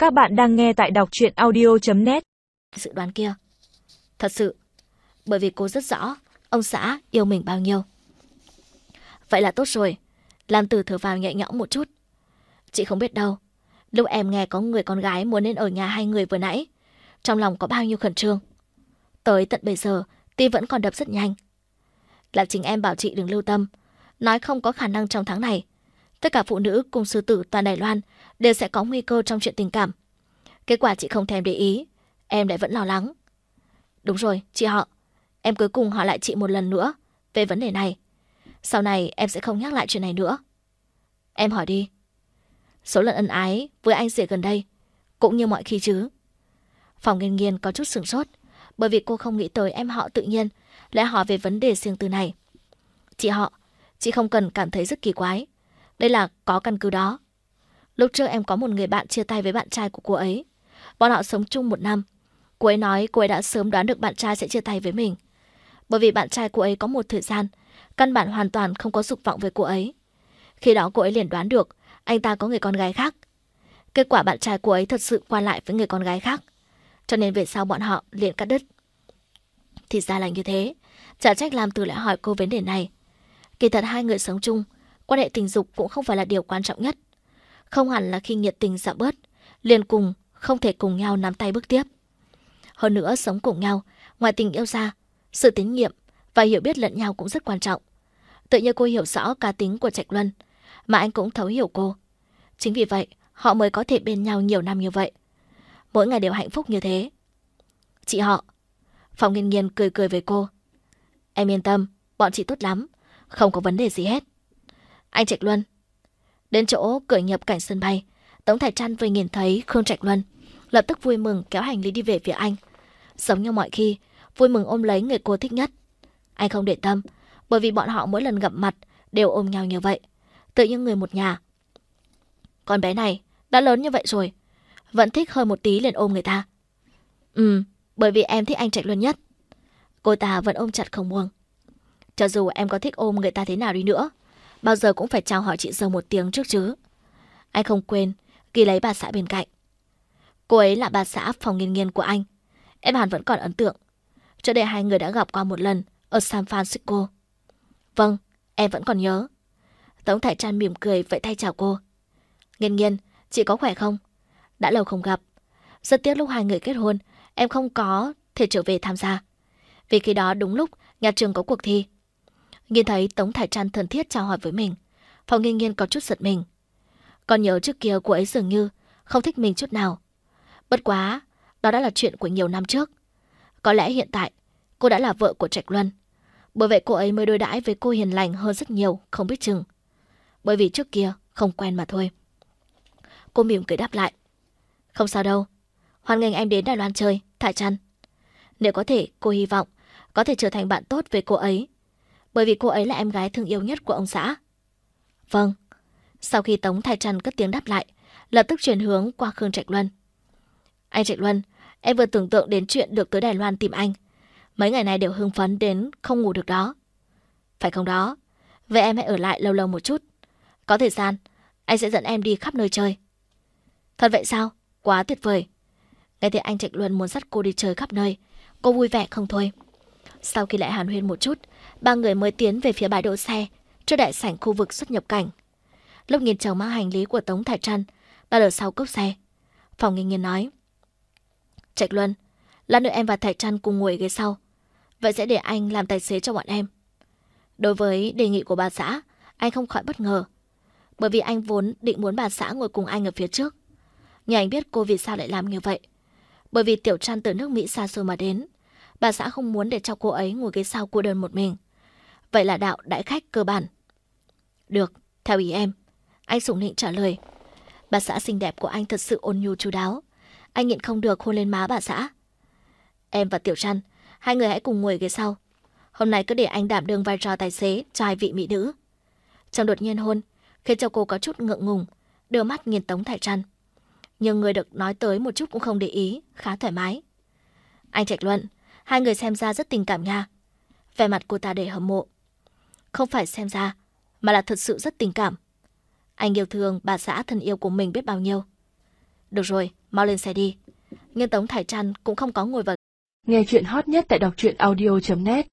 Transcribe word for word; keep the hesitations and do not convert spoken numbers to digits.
Các bạn đang nghe tại đọc truyện audio chấm net. Dự đoán kia. Thật sự, bởi vì cô rất rõ ông xã yêu mình bao nhiêu. Vậy là tốt rồi. Lam Tử thở vào nhẹ nhõm một chút. Chị không biết đâu, lúc em nghe có người con gái muốn đến ở nhà hai người vừa nãy, trong lòng có bao nhiêu khẩn trương. Tới tận bây giờ, tim vẫn còn đập rất nhanh. Là chính em bảo chị đừng lưu tâm, nói không có khả năng trong tháng này. Tất cả phụ nữ cùng sư tử toàn Đài Loan đều sẽ có nguy cơ trong chuyện tình cảm. Kết quả chị không thèm để ý, em lại vẫn lo lắng. Đúng rồi, chị họ, em cuối cùng hỏi lại chị một lần nữa về vấn đề này. Sau này em sẽ không nhắc lại chuyện này nữa. Em hỏi đi. Số lần ân ái với anh rể gần đây cũng như mọi khi chứ? Phòng Nghiên Nghiên có chút sửng sốt, bởi vì cô không nghĩ tới em họ tự nhiên lại hỏi về vấn đề riêng tư này. Chị họ, chị không cần cảm thấy rất kỳ quái. Đây là có căn cứ đó. Lúc trước em có một người bạn chia tay với bạn trai của cô ấy. Bọn họ sống chung một năm. Cô ấy nói cô ấy đã sớm đoán được bạn trai sẽ chia tay với mình. Bởi vì bạn trai cô ấy có một thời gian căn bản hoàn toàn không có dục vọng với cô ấy. Khi đó cô ấy liền đoán được anh ta có người con gái khác. Kết quả bạn trai cô ấy thật sự qua lại với người con gái khác. Cho nên về sau bọn họ liền cắt đứt. Thì ra là như thế. Chả trách Lam Tử lại hỏi cô vấn đề này. Kỳ thật hai người sống chung, quan hệ tình dục cũng không phải là điều quan trọng nhất. Không hẳn là khi nhiệt tình giảm bớt, liền cùng không thể cùng nhau nắm tay bước tiếp. Hơn nữa sống cùng nhau, ngoài tình yêu ra, sự tín nhiệm và hiểu biết lẫn nhau cũng rất quan trọng. Tự nhiên cô hiểu rõ cá tính của Trạch Luân, mà anh cũng thấu hiểu cô. Chính vì vậy, họ mới có thể bên nhau nhiều năm như vậy. Mỗi ngày đều hạnh phúc như thế. Chị họ. Phòng Nghiên Nghiên cười cười với cô. Em yên tâm, bọn chị tốt lắm, không có vấn đề gì hết. Anh Trạch Luân. Đến chỗ cửa nhập cảnh sân bay, Tống Thải Trăn vừa nhìn thấy Khương Trạch Luân, lập tức vui mừng kéo hành lý đi về phía anh. Giống như mọi khi, vui mừng ôm lấy người cô thích nhất. Anh không để tâm, bởi vì bọn họ mỗi lần gặp mặt đều ôm nhau như vậy, tự như người một nhà. Con bé này đã lớn như vậy rồi, vẫn thích hơi một tí liền ôm người ta. Ừ, bởi vì em thích anh Trạch Luân nhất. Cô ta vẫn ôm chặt không buông. Cho dù em có thích ôm người ta thế nào đi nữa, bao giờ cũng phải chào hỏi chị dâu một tiếng trước chứ. Anh không quên ghi lấy bà xã bên cạnh. Cô ấy là bà xã Phòng Nghiên Nghiên của anh. Em hẳn vẫn còn ấn tượng. Trước đây hai người đã gặp qua một lần ở San Francisco. Vâng, em vẫn còn nhớ. Tống Thải Trăn mỉm cười vẫy tay chào cô. Nghiên Nghiên, chị có khỏe không? Đã lâu không gặp. Rất tiếc lúc hai người kết hôn, em không có thể trở về tham gia. Vì khi đó đúng lúc nhà trường có cuộc thi. Nhìn thấy Tống Thải Trăn thân thiết chào hỏi với mình, Phòng Nghiên Nghiên có chút giật mình. Còn nhớ trước kia cô ấy dường như không thích mình chút nào. Bất quá, đó đã là chuyện của nhiều năm trước. Có lẽ hiện tại cô đã là vợ của Trạch Luân. Bởi vậy cô ấy mới đối đãi với cô hiền lành hơn rất nhiều, không biết chừng. Bởi vì trước kia không quen mà thôi. Cô mỉm cười đáp lại. Không sao đâu, hoan nghênh em đến Đài Loan chơi, Thải Trăn. Nếu có thể, cô hy vọng có thể trở thành bạn tốt với cô ấy. Bởi vì cô ấy là em gái thương yêu nhất của ông xã. Vâng. Sau khi Tống Thải Trăn cất tiếng đáp lại, lập tức chuyển hướng qua Khương Trạch Luân. Anh Trạch Luân, em vừa tưởng tượng đến chuyện được tới Đài Loan tìm anh. Mấy ngày này đều hưng phấn đến không ngủ được đó. Phải không đó? Vậy em hãy ở lại lâu lâu một chút. Có thời gian, anh sẽ dẫn em đi khắp nơi chơi. Thật vậy sao? Quá tuyệt vời. Nghe thấy anh Trạch Luân muốn dắt cô đi chơi khắp nơi, cô vui vẻ không thôi. Sau khi lại hàn huyên một chút, ba người mới tiến về phía bãi đỗ xe trước đại sảnh khu vực xuất nhập cảnh. Lúc nhìn chồng mang hành lý của Tống Thải Trăn đặt ở sau cốp xe, Phòng Nghiên Nghiên nói. Trạch Luân, lát nữa em và Thải Trăn cùng ngồi ghế sau. Vậy sẽ để anh làm tài xế cho bọn em. Đối với đề nghị của bà xã, anh không khỏi bất ngờ. Bởi vì anh vốn định muốn bà xã ngồi cùng anh ở phía trước. Nhưng anh biết cô vì sao lại làm như vậy. Bởi vì Tiểu Trăn từ nước Mỹ xa xôi mà đến, bà xã không muốn để cho cô ấy ngồi ghế sau cô đơn một mình. Vậy là đạo đãi khách cơ bản. Được, theo ý em. Anh sủng nịnh trả lời. Bà xã xinh đẹp của anh thật sự ôn nhu chu đáo. Anh nhịn không được hôn lên má bà xã. Em và Tiểu Trăn, hai người hãy cùng ngồi ghế sau. Hôm nay cứ để anh đảm đương vai trò tài xế cho hai vị mỹ nữ. Trong đột nhiên hôn khiến cho cô có chút ngượng ngùng, đưa mắt nhìn Tống Thải Trăn. Nhưng người được nói tới một chút cũng không để ý, khá thoải mái. Anh Trạch Luân, hai người xem ra rất tình cảm nha. Vẻ mặt cô ta đầy hâm mộ. Không phải xem ra, mà là thật sự rất tình cảm. Anh yêu thương bà xã thân yêu của mình biết bao nhiêu. Được rồi, mau lên xe đi. Nhưng Tống Thải Trăn cũng không có ngồi vào. Nghe chuyện hot nhất tại đọc truyện audio chấm net